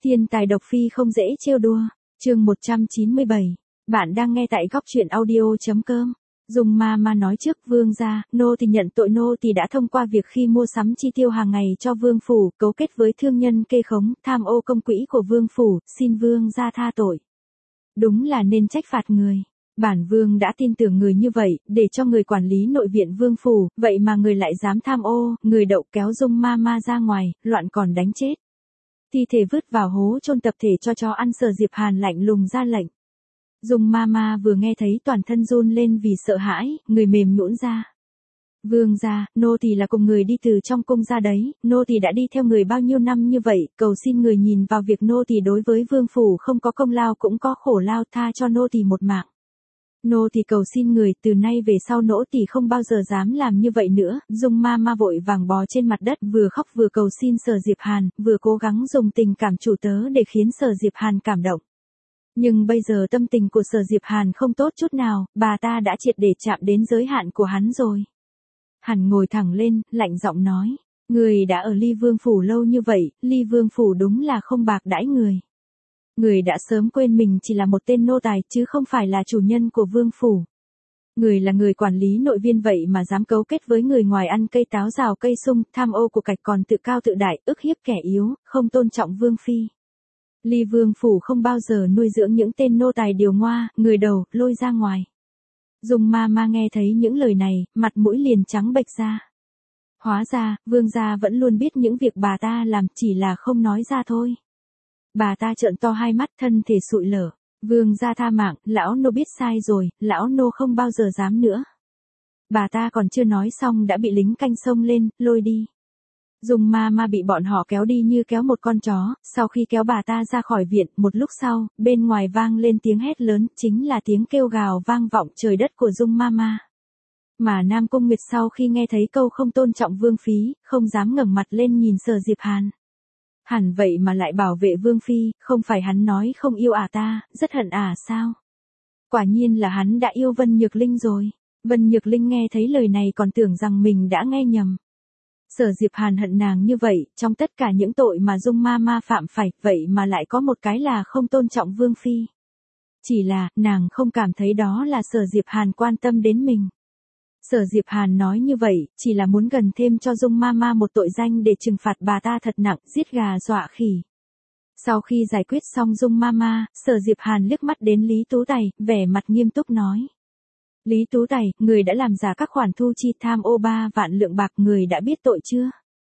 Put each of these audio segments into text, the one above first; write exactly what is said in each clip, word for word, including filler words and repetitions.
Thiên tài độc phi không dễ trêu đùa. Chương một trăm chín mươi bảy. Bạn đang nghe tại góc truyện audio.com. Dung ma ma nói trước vương gia, nô thì nhận tội, nô thì đã thông qua việc khi mua sắm chi tiêu hàng ngày cho vương phủ, cấu kết với thương nhân kê khống, tham ô công quỹ của vương phủ, xin vương gia tha tội. Đúng là nên trách phạt người. Bản vương đã tin tưởng người như vậy, để cho người quản lý nội viện vương phủ, vậy mà người lại dám tham ô, người đậu kéo Dung ma ma ra ngoài, loạn còn đánh chết. Thi thể vứt vào hố chôn tập thể cho chó ăn. Sở Diệp Hàn lạnh lùng ra lệnh. Dung ma ma vừa nghe thấy toàn thân run lên vì sợ hãi, người mềm nhũn ra. Vương gia, nô tỳ là cùng người đi từ trong cung ra đấy, nô tỳ đã đi theo người bao nhiêu năm như vậy, cầu xin người nhìn vào việc nô tỳ đối với vương phủ không có công lao cũng có khổ lao, tha cho nô tỳ một mạng. Nô tỳ cầu xin người, từ nay về sau nô tỳ không bao giờ dám làm như vậy nữa. Dung ma ma vội vàng bò trên mặt đất, vừa khóc vừa cầu xin Sở Diệp Hàn, vừa cố gắng dùng tình cảm chủ tớ để khiến Sở Diệp Hàn cảm động. Nhưng bây giờ tâm tình của Sở Diệp Hàn không tốt chút nào, bà ta đã triệt để chạm đến giới hạn của hắn rồi. Hắn ngồi thẳng lên, lạnh giọng nói, người đã ở Ly Vương phủ lâu như vậy, Ly Vương phủ đúng là không bạc đãi người. Người đã sớm quên mình chỉ là một tên nô tài chứ không phải là chủ nhân của vương phủ. Người là người quản lý nội viên vậy mà dám cấu kết với người ngoài, ăn cây táo rào cây sung, tham ô của cải, còn tự cao tự đại, ức hiếp kẻ yếu, không tôn trọng vương phi. Ly Vương phủ không bao giờ nuôi dưỡng những tên nô tài điều ngoa, người đầu, lôi ra ngoài. Dung ma ma nghe thấy những lời này, mặt mũi liền trắng bệch ra. Hóa ra, vương gia vẫn luôn biết những việc bà ta làm, chỉ là không nói ra thôi. Bà ta trợn to hai mắt, thân thể sụi lở. Vương gia tha mạng, lão nô biết sai rồi, lão nô không bao giờ dám nữa. Bà ta còn chưa nói xong đã bị lính canh xông lên, lôi đi. Dung ma ma bị bọn họ kéo đi như kéo một con chó, sau khi kéo bà ta ra khỏi viện, một lúc sau, bên ngoài vang lên tiếng hét lớn, chính là tiếng kêu gào vang vọng trời đất của Dung ma ma. Mà Nam Cung Nguyệt sau khi nghe thấy câu không tôn trọng vương phí, không dám ngẩng mặt lên nhìn Sở Diệp Hàn. Hẳn vậy mà lại bảo vệ vương phi, không phải hắn nói không yêu à ta, rất hận à sao? Quả nhiên là hắn đã yêu Vân Nhược Linh rồi. Vân Nhược Linh nghe thấy lời này còn tưởng rằng mình đã nghe nhầm. Sở Diệp Hàn hận nàng như vậy, trong tất cả những tội mà Dung ma ma phạm phải, vậy mà lại có một cái là không tôn trọng vương phi. Chỉ là, nàng không cảm thấy đó là Sở Diệp Hàn quan tâm đến mình. Sở Diệp Hàn nói như vậy, chỉ là muốn gần thêm cho Dung ma ma một tội danh để trừng phạt bà ta thật nặng, giết gà dọa khỉ. Sau khi giải quyết xong Dung ma ma, Sở Diệp Hàn liếc mắt đến Lý Tú Tài, vẻ mặt nghiêm túc nói. Lý Tú Tài, người đã làm giả các khoản thu chi tham ô ba vạn lượng bạc, người đã biết tội chưa?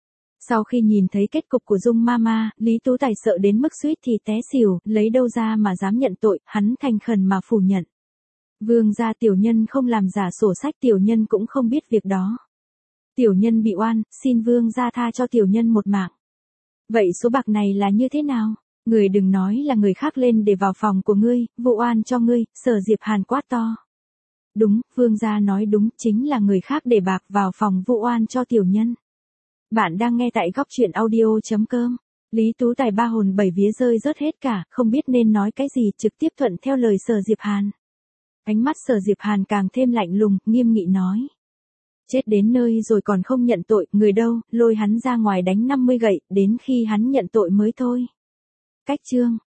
Sau khi nhìn thấy kết cục của Dung ma ma, Lý Tú Tài sợ đến mức suýt thì té xỉu, lấy đâu ra mà dám nhận tội, hắn thành khẩn mà phủ nhận. Vương gia, tiểu nhân không làm giả sổ sách, tiểu nhân cũng không biết việc đó. Tiểu nhân bị oan, xin vương gia tha cho tiểu nhân một mạng. Vậy số bạc này là như thế nào? Người đừng nói là người khác lên để vào phòng của ngươi, vụ oan cho ngươi. Sở Diệp Hàn quát to. Đúng, vương gia nói đúng, chính là người khác để bạc vào phòng vụ oan cho tiểu nhân. Bạn đang nghe tại góc truyện audio.com. Lý Tú Tài ba hồn bảy vía rơi rớt hết cả, không biết nên nói cái gì, trực tiếp thuận theo lời Sở Diệp Hàn. Ánh mắt Sở Diệp Hàn càng thêm lạnh lùng, nghiêm nghị nói. Chết đến nơi rồi còn không nhận tội, người đâu, lôi hắn ra ngoài đánh năm mươi gậy, đến khi hắn nhận tội mới thôi. Cách chương.